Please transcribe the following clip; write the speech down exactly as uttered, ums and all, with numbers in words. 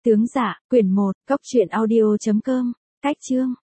Tướng Dạ, quyển một, cốc truyện audio chấm com, cách chương.